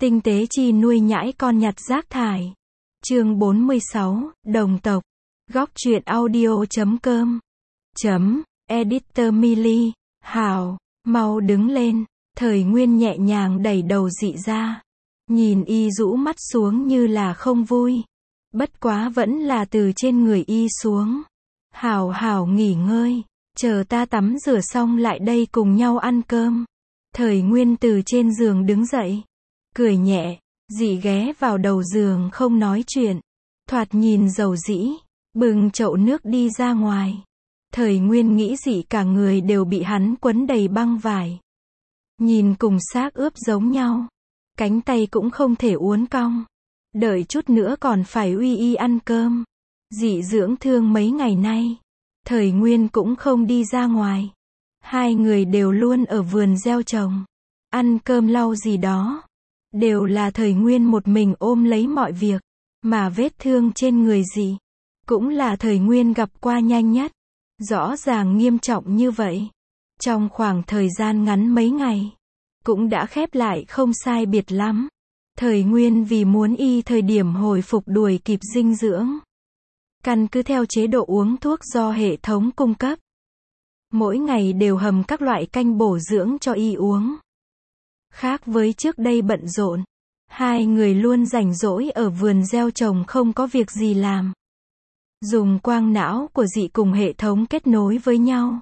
Tinh tế chi nuôi nhãi con nhặt rác thải. Chương 46, đồng tộc. Góc truyện audio.com. Editor Millie, Hào, mau đứng lên. Thời Nguyên nhẹ nhàng đẩy đầu dị ra. Nhìn y rũ mắt xuống như là không vui. Bất quá vẫn là từ trên người y xuống. Hào nghỉ ngơi. Chờ ta tắm rửa xong lại đây cùng nhau ăn cơm. Thời Nguyên từ trên giường đứng dậy. Cười nhẹ, dị ghé vào đầu giường không nói chuyện. Thoạt nhìn dầu dĩ, bưng chậu nước đi ra ngoài. Thời Nguyên nghĩ dị cả người đều bị hắn quấn đầy băng vải. Nhìn cùng xác ướp giống nhau. Cánh tay cũng không thể uốn cong. Đợi chút nữa còn phải uy y ăn cơm. Dị dưỡng thương mấy ngày nay. Thời Nguyên cũng không đi ra ngoài. Hai người đều luôn ở vườn gieo trồng. Ăn cơm lau gì đó. Đều là Thời Nguyên một mình ôm lấy mọi việc. Mà vết thương trên người dị cũng là Thời Nguyên gặp qua nhanh nhất. Rõ ràng nghiêm trọng như vậy. Trong khoảng thời gian ngắn mấy ngày. Cũng đã khép lại không sai biệt lắm. Thời Nguyên vì muốn y thời điểm hồi phục đuổi kịp dinh dưỡng. Căn cứ theo chế độ uống thuốc do hệ thống cung cấp. Mỗi ngày đều hầm các loại canh bổ dưỡng cho y uống. Khác với trước đây bận rộn. Hai người luôn rảnh rỗi ở vườn gieo trồng không có việc gì làm. Dùng quang não của dị cùng hệ thống kết nối với nhau.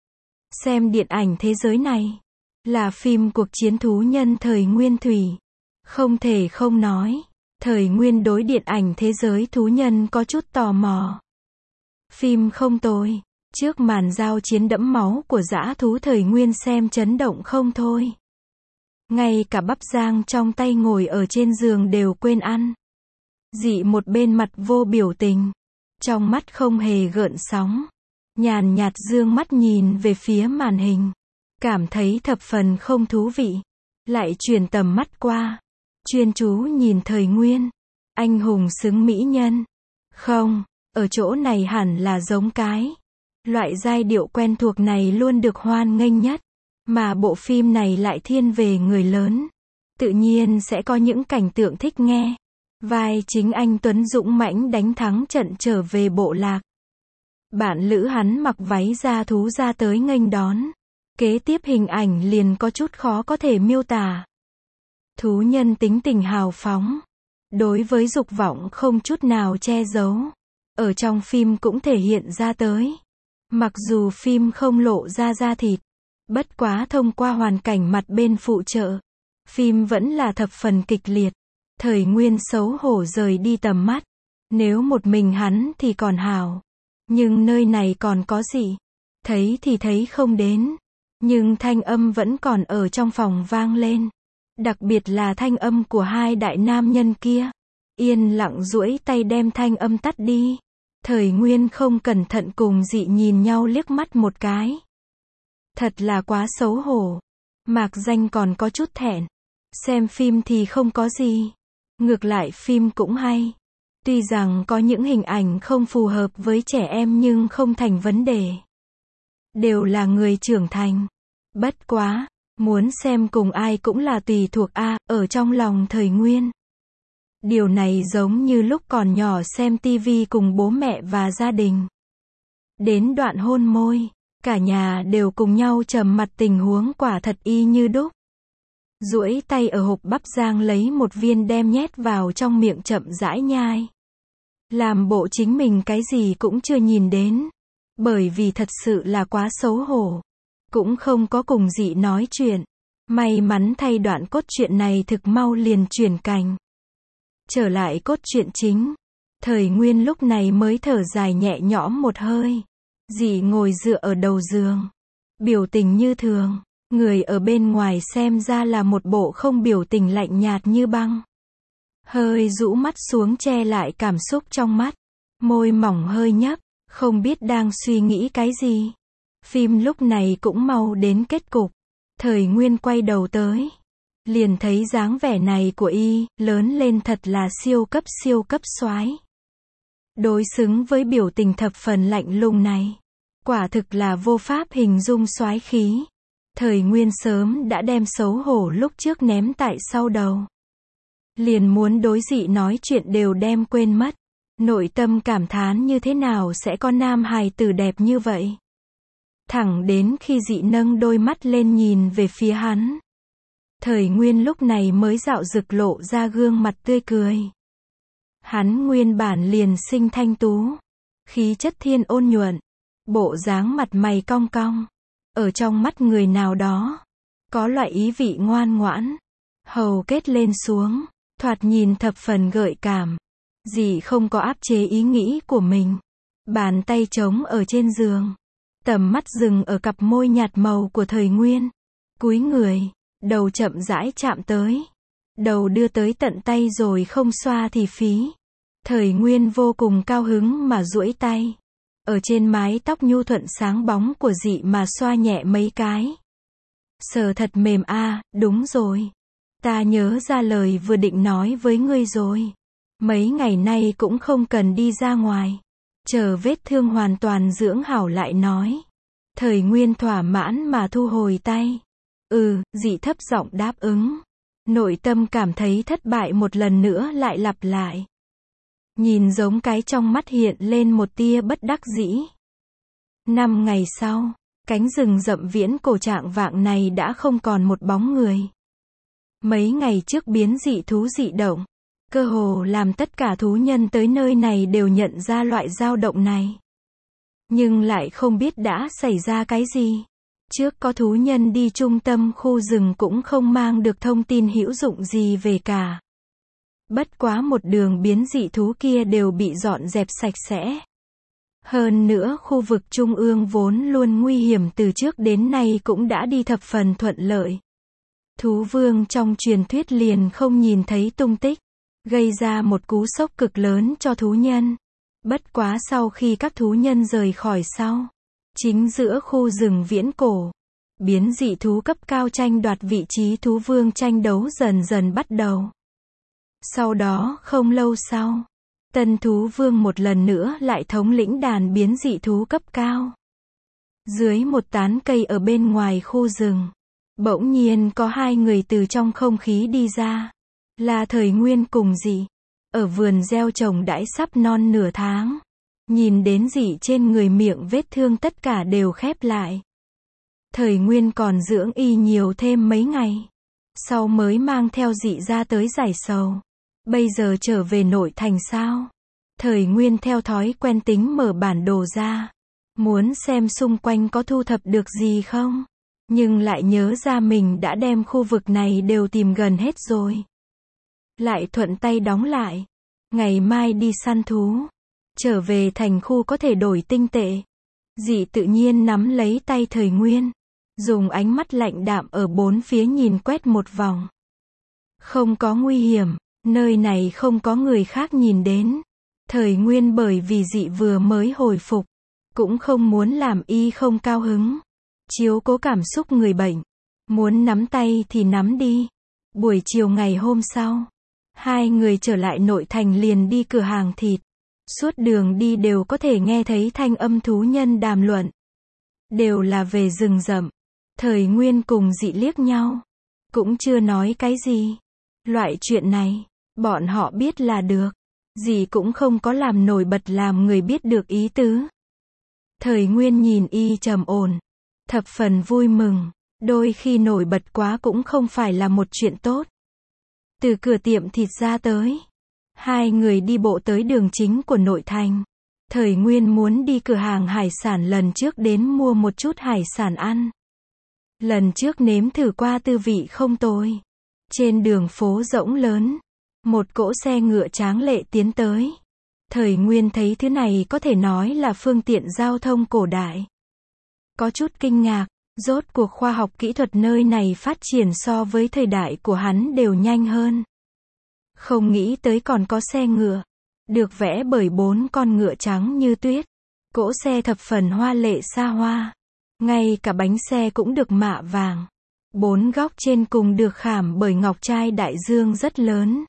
Xem điện ảnh thế giới này. Là phim cuộc chiến thú nhân thời Nguyên thủy. Không thể không nói. Thời Nguyên đối điện ảnh thế giới thú nhân có chút tò mò. Phim không tồi. Trước màn giao chiến đẫm máu của dã thú Thời Nguyên xem chấn động không thôi. Ngay cả bắp rang trong tay ngồi ở trên giường đều quên ăn. Dị một bên mặt vô biểu tình. Trong mắt không hề gợn sóng. Nhàn nhạt dương mắt nhìn về phía màn hình. Cảm thấy thập phần không thú vị. Lại chuyển tầm mắt qua. Chuyên chú nhìn Thời Nguyên. Anh hùng xứng mỹ nhân. Không, ở chỗ này hẳn là giống cái. Loại giai điệu quen thuộc này luôn được hoan nghênh nhất. Mà bộ phim này lại thiên về người lớn. Tự nhiên sẽ có những cảnh tượng thích nghe. Vai chính anh Tuấn dũng mãnh đánh thắng trận trở về bộ lạc. Bạn lữ hắn mặc váy da thú ra tới nghênh đón. Kế tiếp hình ảnh liền có chút khó có thể miêu tả. Thú nhân tính tình hào phóng. Đối với dục vọng không chút nào che giấu. Ở trong phim cũng thể hiện ra tới. Mặc dù phim không lộ ra da thịt. Bất quá thông qua hoàn cảnh mặt bên phụ trợ. Phim vẫn là thập phần kịch liệt. Thời Nguyên xấu hổ rời đi tầm mắt. Nếu một mình hắn thì còn hào. Nhưng nơi này còn có gì? Thấy thì thấy không đến. Nhưng thanh âm vẫn còn ở trong phòng vang lên. Đặc biệt là thanh âm của hai đại nam nhân kia. Yên lặng duỗi tay đem thanh âm tắt đi. Thời Nguyên không cẩn thận cùng dị nhìn nhau liếc mắt một cái. Thật là quá xấu hổ. Mạc danh còn có chút thẹn. Xem phim thì không có gì. Ngược lại phim cũng hay. Tuy rằng có những hình ảnh không phù hợp với trẻ em nhưng không thành vấn đề. Đều là người trưởng thành. Bất quá, muốn xem cùng ai cũng là tùy thuộc ở trong lòng Thời Nguyên. Điều này giống như lúc còn nhỏ xem tivi cùng bố mẹ và gia đình. Đến đoạn hôn môi, cả nhà đều cùng nhau trầm mặt tình huống quả thật y như đúc. Duỗi tay ở hộp bắp rang lấy một viên đem nhét vào trong miệng chậm rãi nhai. Làm bộ chính mình cái gì cũng chưa nhìn đến. Bởi vì thật sự là quá xấu hổ. Cũng không có cùng dị nói chuyện. May mắn thay đoạn cốt truyện này thực mau liền chuyển cành. Trở lại cốt truyện chính. Thời Nguyên lúc này mới thở dài nhẹ nhõm một hơi. Dị ngồi dựa ở đầu giường. Biểu tình như thường. Người ở bên ngoài xem ra là một bộ không biểu tình lạnh nhạt như băng. Hơi rũ mắt xuống che lại cảm xúc trong mắt. Môi mỏng hơi nhấp. Không biết đang suy nghĩ cái gì. Phim lúc này cũng mau đến kết cục. Thời Nguyên quay đầu tới. Liền thấy dáng vẻ này của y, lớn lên thật là siêu cấp soái. Đối xứng với biểu tình thập phần lạnh lùng này. Quả thực là vô pháp hình dung soái khí. Thời Nguyên sớm đã đem xấu hổ lúc trước ném tại sau đầu. Liền muốn đối Dị nói chuyện đều đem quên mất. Nội tâm cảm thán như thế nào sẽ có nam hài tử đẹp như vậy. Thẳng đến khi Dị nâng đôi mắt lên nhìn về phía hắn. Thời Nguyên lúc này mới dạo dực lộ ra gương mặt tươi cười. Hắn nguyên bản liền sinh thanh tú. Khí chất thiên ôn nhuận. Bộ dáng mặt mày cong cong. Ở trong mắt người nào đó. Có loại ý vị ngoan ngoãn. Hầu kết lên xuống. Thoạt nhìn thập phần gợi cảm. Dị không có áp chế ý nghĩ của mình. Bàn tay trống ở trên giường. Tầm mắt dừng ở cặp môi nhạt màu của Thời Nguyên. Cúi người. Đầu chậm rãi chạm tới. Đầu đưa tới tận tay rồi không xoa thì phí. Thời Nguyên vô cùng cao hứng mà duỗi tay. Ở trên mái tóc nhu thuận sáng bóng của Dị mà xoa nhẹ mấy cái. Sờ thật mềm a, đúng rồi. Ta nhớ ra lời vừa định nói với ngươi rồi. Mấy ngày nay cũng không cần đi ra ngoài. Chờ vết thương hoàn toàn dưỡng hảo lại nói. Thời Nguyên thỏa mãn mà thu hồi tay. Dị thấp giọng đáp ứng. Nội tâm cảm thấy thất bại một lần nữa lại lặp lại. Nhìn giống cái trong mắt hiện lên một tia bất đắc dĩ. 5 ngày sau, cánh rừng rậm viễn cổ trạng vạng này đã không còn một bóng người. Mấy ngày trước biến dị thú dị động, cơ hồ làm tất cả thú nhân tới nơi này đều nhận ra loại dao động này. Nhưng lại không biết đã xảy ra cái gì. Trước có thú nhân đi trung tâm khu rừng cũng không mang được thông tin hữu dụng gì về cả. Bất quá một đường biến dị thú kia đều bị dọn dẹp sạch sẽ. Hơn nữa khu vực trung ương vốn luôn nguy hiểm từ trước đến nay cũng đã đi thập phần thuận lợi. Thú vương trong truyền thuyết liền không nhìn thấy tung tích, gây ra một cú sốc cực lớn cho thú nhân. Bất quá sau khi các thú nhân rời khỏi sau, chính giữa khu rừng viễn cổ, biến dị thú cấp cao tranh đoạt vị trí thú vương tranh đấu dần dần bắt đầu. Sau đó không lâu sau, tân thú vương một lần nữa lại thống lĩnh đàn biến dị thú cấp cao. Dưới một tán cây ở bên ngoài khu rừng, bỗng nhiên có hai người từ trong không khí đi ra. Là Thời Nguyên cùng Dị. Ở vườn gieo trồng đãi sắp non nửa tháng. Nhìn đến Dị trên người miệng vết thương tất cả đều khép lại. Thời Nguyên còn dưỡng y nhiều thêm mấy ngày. Sau mới mang theo Dị ra tới giải sầu. Bây giờ trở về nội thành sao? Thời Nguyên theo thói quen tính mở bản đồ ra. Muốn xem xung quanh có thu thập được gì không? Nhưng lại nhớ ra mình đã đem khu vực này đều tìm gần hết rồi. Lại thuận tay đóng lại. Ngày mai đi săn thú. Trở về thành khu có thể đổi tinh tệ. Dị tự nhiên nắm lấy tay Thời Nguyên. Dùng ánh mắt lạnh đạm ở bốn phía nhìn quét một vòng. Không có nguy hiểm. Nơi này không có người khác nhìn đến. Thời Nguyên bởi vì Dị vừa mới hồi phục. Cũng không muốn làm y không cao hứng. Chiếu cố cảm xúc người bệnh. Muốn nắm tay thì nắm đi. Buổi chiều ngày hôm sau, hai người trở lại nội thành liền đi cửa hàng thịt. Suốt đường đi đều có thể nghe thấy thanh âm thú nhân đàm luận. Đều là về rừng rậm. Thời Nguyên cùng Dị liếc nhau. Cũng chưa nói cái gì. Loại chuyện này, bọn họ biết là được. Dị cũng không có làm nổi bật làm người biết được ý tứ. Thời Nguyên nhìn y trầm ổn. Thập phần vui mừng. Đôi khi nổi bật quá cũng không phải là một chuyện tốt. Từ cửa tiệm thịt ra tới. Hai người đi bộ tới đường chính của nội thành. Thời Nguyên muốn đi cửa hàng hải sản lần trước đến mua một chút hải sản ăn. Lần trước nếm thử qua tư vị không tồi. Trên đường phố rỗng lớn. Một cỗ xe ngựa tráng lệ tiến tới. Thời Nguyên thấy thứ này có thể nói là phương tiện giao thông cổ đại. Có chút kinh ngạc. Rốt cuộc khoa học kỹ thuật nơi này phát triển so với thời đại của hắn đều nhanh hơn. Không nghĩ tới còn có xe ngựa. Được vẽ bởi 4 con ngựa trắng như tuyết. Cỗ xe thập phần hoa lệ xa hoa. Ngay cả bánh xe cũng được mạ vàng. 4 góc trên cùng được khảm bởi ngọc trai đại dương rất lớn.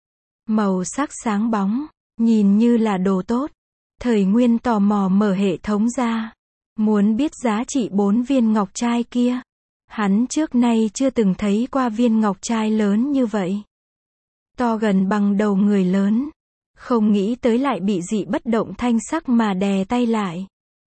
Màu sắc sáng bóng. Nhìn như là đồ tốt. Thời Nguyên tò mò mở hệ thống ra. Muốn biết giá trị 4 viên ngọc trai kia. Hắn trước nay chưa từng thấy qua viên ngọc trai lớn như vậy. to gần bằng đầu người lớn. Không nghĩ tới lại bị dị bất động thanh sắc mà đè tay lại.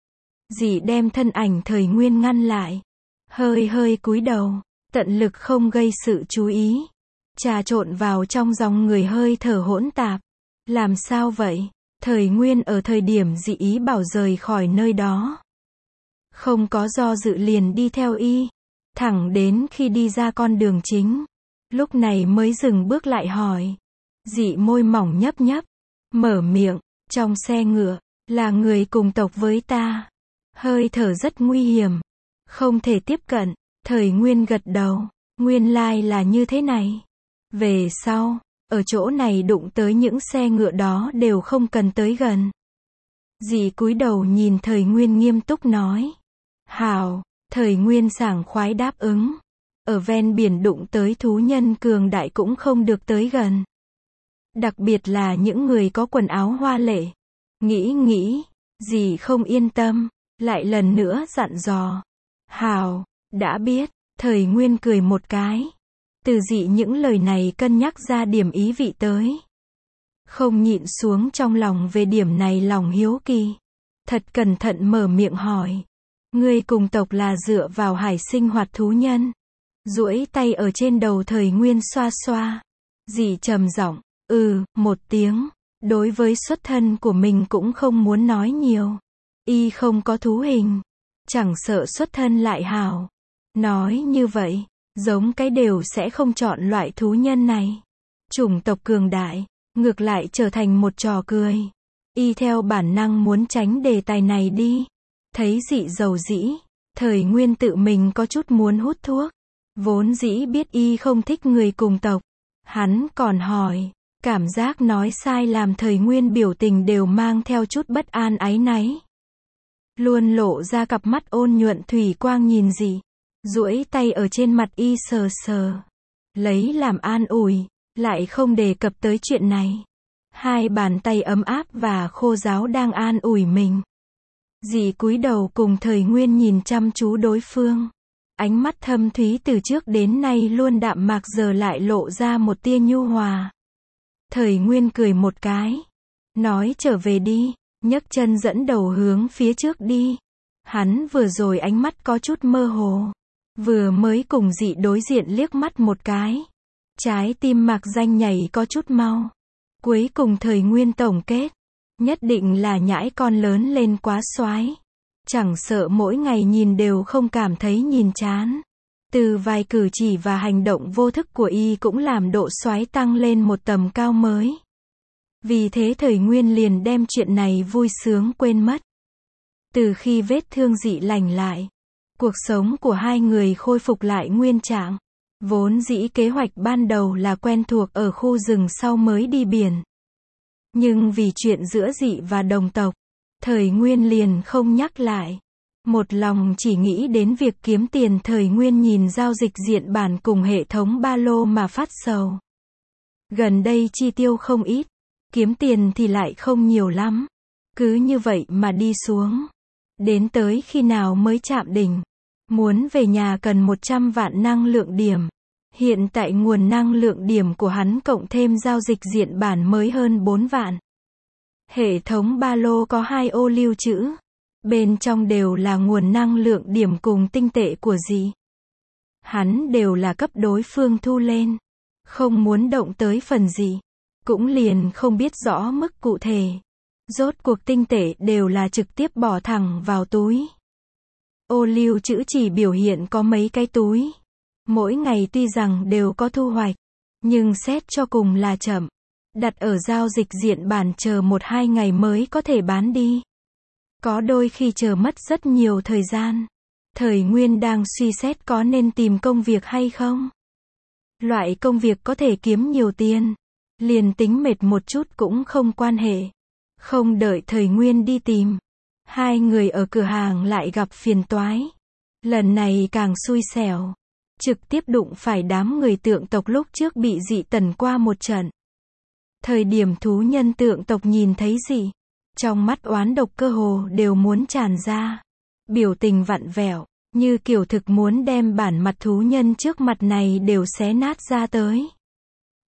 Dị đem thân ảnh Thời Nguyên ngăn lại. Hơi hơi cúi đầu, tận lực không gây sự chú ý. Trà trộn vào trong dòng người hơi thở hỗn tạp. Làm sao vậy? Thời Nguyên ở thời điểm dị ý bảo rời khỏi nơi đó. Không có do dự liền đi theo y. Thẳng đến khi đi ra con đường chính. Lúc này mới dừng bước lại hỏi. Dị môi mỏng nhấp nhấp. Mở miệng, trong xe ngựa, là người cùng tộc với ta. Hơi thở rất nguy hiểm. Không thể tiếp cận. Thời Nguyên gật đầu. Nguyên lai là như thế này. Về sau, ở chỗ này đụng tới những xe ngựa đó đều không cần tới gần. Dì cúi đầu nhìn Thời Nguyên nghiêm túc nói. Hảo, Thời Nguyên sảng khoái đáp ứng. Ở ven biển đụng tới thú nhân cường đại cũng không được tới gần. Đặc biệt là những người có quần áo hoa lệ. Nghĩ, dì không yên tâm, lại lần nữa dặn dò. Hảo, đã biết, Thời Nguyên cười một cái. Từ dị những lời này cân nhắc ra điểm ý vị tới. Không nhịn xuống trong lòng về điểm này lòng hiếu kỳ. Thật cẩn thận mở miệng hỏi. Ngươi cùng tộc là dựa vào hải sinh hoạt thú nhân. Duỗi tay ở trên đầu Thời Nguyên xoa xoa. Dị trầm giọng, một tiếng. Đối với xuất thân của mình cũng không muốn nói nhiều. Y không có thú hình. Chẳng sợ xuất thân lại hảo. Nói như vậy, giống cái đều sẽ không chọn loại thú nhân này. Chủng tộc cường đại, ngược lại trở thành một trò cười. Y theo bản năng muốn tránh đề tài này đi. Thấy dị dầu dĩ, Thời Nguyên tự mình có chút muốn hút thuốc. Vốn dĩ biết y không thích người cùng tộc. Hắn còn hỏi, cảm giác nói sai làm Thời Nguyên biểu tình đều mang theo chút bất an áy náy. Luôn lộ ra cặp mắt ôn nhuận thủy quang nhìn dị. Duỗi tay ở trên mặt y sờ sờ. Lấy làm an ủi, lại không đề cập tới chuyện này. Hai bàn tay ấm áp và khô ráo đang an ủi mình. Dì cúi đầu cùng Thời Nguyên nhìn chăm chú đối phương. Ánh mắt thâm thúy từ trước đến nay luôn đạm mạc giờ lại lộ ra một tia nhu hòa. Thời Nguyên cười một cái. Nói trở về đi, nhấc chân dẫn đầu hướng phía trước đi. Hắn vừa rồi ánh mắt có chút mơ hồ. Vừa mới cùng dị đối diện liếc mắt một cái. Trái tim mạc danh nhảy có chút mau. Cuối cùng Thời Nguyên tổng kết. Nhất định là nhãi con lớn lên quá soái. Chẳng sợ mỗi ngày nhìn đều không cảm thấy nhìn chán. Từ vài cử chỉ và hành động vô thức của y cũng làm độ soái tăng lên một tầm cao mới. Vì thế Thời Nguyên liền đem chuyện này vui sướng quên mất. Từ khi vết thương dị lành lại, cuộc sống của hai người khôi phục lại nguyên trạng. Vốn dĩ kế hoạch ban đầu là quen thuộc ở khu rừng sau mới đi biển. Nhưng vì chuyện giữa dị và đồng tộc, Thời Nguyên liền không nhắc lại. Một lòng chỉ nghĩ đến việc kiếm tiền. Thời Nguyên nhìn giao dịch diện bản cùng hệ thống ba lô mà phát sầu. Gần đây chi tiêu không ít, kiếm tiền thì lại không nhiều lắm. Cứ như vậy mà đi xuống. Đến tới khi nào mới chạm đỉnh. Muốn về nhà cần 100 vạn năng lượng điểm. Hiện tại nguồn năng lượng điểm của hắn cộng thêm giao dịch diện bản mới hơn 4 vạn. Hệ thống ba lô có 2 ô lưu trữ. Bên trong đều là nguồn năng lượng điểm cùng tinh tệ của dị. Hắn đều là cấp đối phương thu lên. Không muốn động tới phần dị. Cũng liền không biết rõ mức cụ thể. Rốt cuộc tinh tệ đều là trực tiếp bỏ thẳng vào túi. Ô lưu trữ chỉ biểu hiện có mấy cái túi. Mỗi ngày tuy rằng đều có thu hoạch. Nhưng xét cho cùng là chậm. Đặt ở giao dịch diện bản chờ 1-2 ngày mới có thể bán đi. Có đôi khi chờ mất rất nhiều thời gian. Thời Nguyên đang suy xét có nên tìm công việc hay không. Loại công việc có thể kiếm nhiều tiền. Liền tính mệt một chút cũng không quan hệ. Không đợi Thời Nguyên đi tìm. Hai người ở cửa hàng lại gặp phiền toái. Lần này càng xui xẻo. Trực tiếp đụng phải đám người tượng tộc lúc trước bị dị tần qua một trận. Thời điểm thú nhân tượng tộc nhìn thấy dị. Trong mắt oán độc cơ hồ đều muốn tràn ra. Biểu tình vặn vẹo. Như kiểu thực muốn đem bản mặt thú nhân trước mặt này đều xé nát ra tới.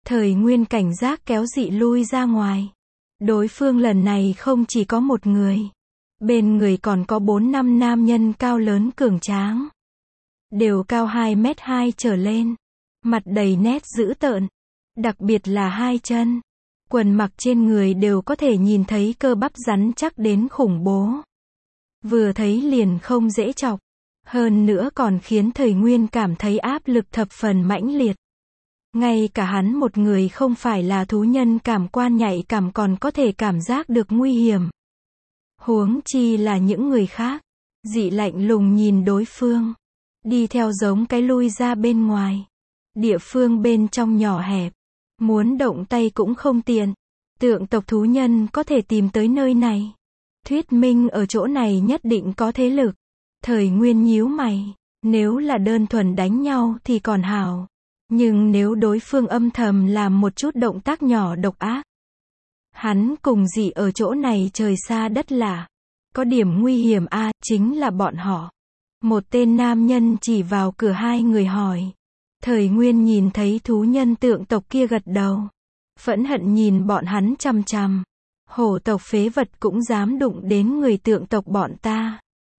Thời Nguyên cảnh giác kéo Dị lui ra ngoài. Đối phương lần này không chỉ có một người. Bên người còn có 4-5 nam nhân cao lớn cường tráng. Đều cao 2m2 trở lên. Mặt đầy nét dữ tợn. Đặc biệt là hai chân. Quần mặc trên người đều có thể nhìn thấy cơ bắp rắn chắc đến khủng bố. Vừa thấy liền không dễ chọc. Hơn nữa còn khiến Thời Nguyên cảm thấy áp lực thập phần mãnh liệt. Ngay cả hắn một người không phải là thú nhân cảm quan nhạy cảm còn có thể cảm giác được nguy hiểm. Huống chi là những người khác. Dị lạnh lùng nhìn đối phương. Đi theo giống cái lui ra bên ngoài. Địa phương bên trong nhỏ hẹp. Muốn động tay cũng không tiện. Tượng tộc thú nhân có thể tìm tới nơi này. Thuyết minh ở chỗ này nhất định có thế lực. Thời Nguyên nhíu mày. Nếu là đơn thuần đánh nhau thì còn hảo. Nhưng nếu đối phương âm thầm làm một chút động tác nhỏ độc ác. Hắn cùng Dị ở chỗ này trời xa đất lạ. Có điểm nguy hiểm chính là bọn họ. Một tên nam nhân chỉ vào cửa hai người hỏi. Thời Nguyên nhìn thấy thú nhân tượng tộc kia gật đầu. Phẫn hận nhìn bọn hắn chằm chằm. Hổ tộc phế vật cũng dám đụng đến người tượng tộc bọn ta.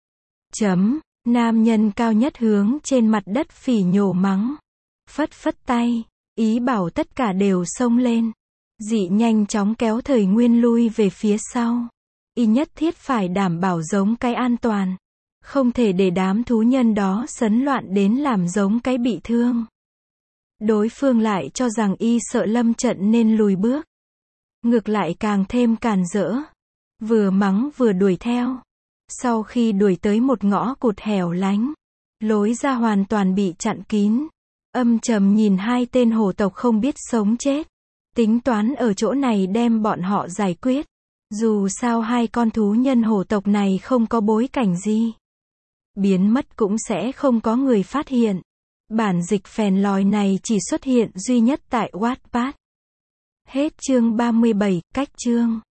Nam nhân cao nhất hướng trên mặt đất phỉ nhổ mắng. Phất phất tay. Ý bảo tất cả đều xông lên. Dị nhanh chóng kéo Thời Nguyên lui về phía sau. Y nhất thiết phải đảm bảo giống cái an toàn. Không thể để đám thú nhân đó sấn loạn đến làm giống cái bị thương. Đối phương lại cho rằng y sợ lâm trận nên lùi bước. Ngược lại càng thêm càn rỡ. Vừa mắng vừa đuổi theo. Sau khi đuổi tới một ngõ cụt hẻo lánh. Lối ra hoàn toàn bị chặn kín. Âm trầm nhìn hai tên hổ tộc không biết sống chết. Tính toán ở chỗ này đem bọn họ giải quyết. Dù sao hai con thú nhân hổ tộc này không có bối cảnh gì. Biến mất cũng sẽ không có người phát hiện. Bản dịch phèn lòi này chỉ xuất hiện duy nhất tại Wattpad. Hết chương 37, cách chương.